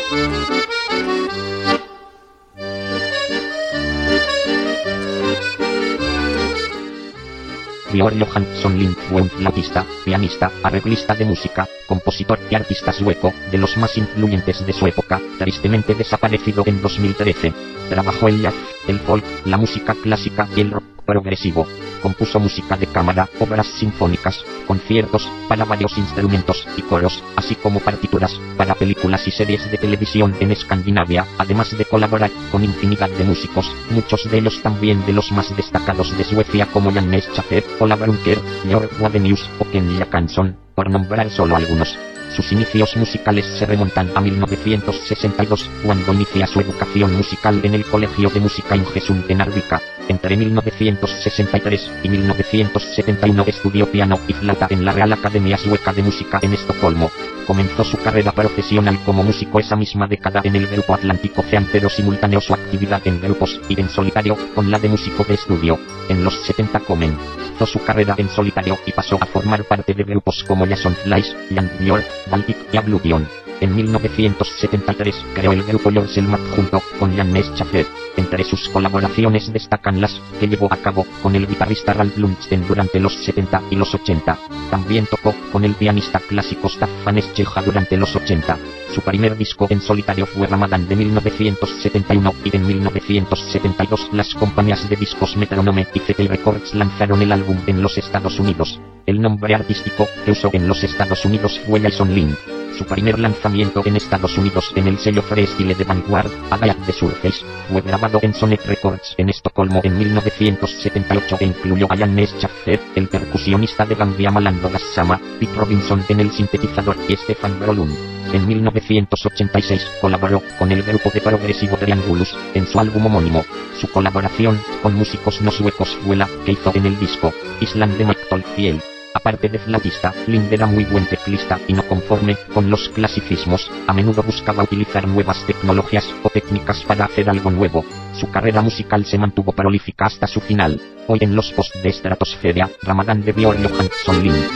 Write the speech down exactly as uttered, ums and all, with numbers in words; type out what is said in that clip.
Björn Johansson Lind fue un flautista, pianista, arreglista de música, compositor y artista sueco, de los más influyentes de su época, tristemente desaparecido en dos mil trece. Trabajó el jazz, el folk, la música clásica y el rock progresivo. Compuso música de cámara, obras sinfónicas, conciertos, para varios instrumentos y coros, así como partituras, para películas y series de televisión en Escandinavia, además de colaborar con infinidad de músicos, muchos de ellos también de los más destacados de Suecia como Jannes Schaffer, Ola Brunker, Georg Wadenius o Ken Jackansson, por nombrar solo algunos. Sus inicios musicales se remontan a mil novecientos sesenta y dos, cuando inicia su educación musical en el Colegio de Música Ingesund en Arvika. Entre mil novecientos sesenta y tres y mil novecientos setenta y uno estudió piano y flauta en la Real Academia Sueca de Música en Estocolmo. Comenzó su carrera profesional como músico esa misma década en el grupo Atlantic Ocean, pero simultaneó su actividad en grupos y en solitario con la de músico de estudio. En los setenta comenzó su carrera en solitario y pasó a formar parte de grupos como Jason Flies, Jan Björk, Baltic y Ablution. En mil novecientos setenta y tres creó el grupo Jorselmat junto con Jannes Schaffer. Entre sus colaboraciones destacan las que llevó a cabo con el guitarrista Ralf Lundsten durante los setenta y los ochenta. También tocó con el pianista clásico Staffan Scheja durante los ochenta. Su primer disco en solitario fue Ramadan de mil novecientos setenta y uno y en mil novecientos setenta y dos las compañías de discos Metronome y C T Records lanzaron el álbum en los Estados Unidos. El nombre artístico que usó en los Estados Unidos fue Jason Lind. Su primer lanzamiento en Estados Unidos en el sello Freestyle de Vanguard, A Day at the Surface, fue grabado en Sonic Records en Estocolmo en mil novecientos setenta y ocho e incluyó a Jannes Schaffer, el percusionista de Gambia Malando Gassama, Pete Robinson en el sintetizador y Stefan Brolund. En mil novecientos ochenta y seis colaboró con el grupo de progresivo Triangulus en su álbum homónimo. Su colaboración con músicos no suecos fue la que hizo en el disco Island de Mike Tolfiel. Aparte de flautista, Lind era muy buen teclista y no conforme con los clasicismos, a menudo buscaba utilizar nuevas tecnologías o técnicas para hacer algo nuevo. Su carrera musical se mantuvo prolífica hasta su final. Hoy en los posts de Estratosferia, Ramadan de Björn Johansson Lind.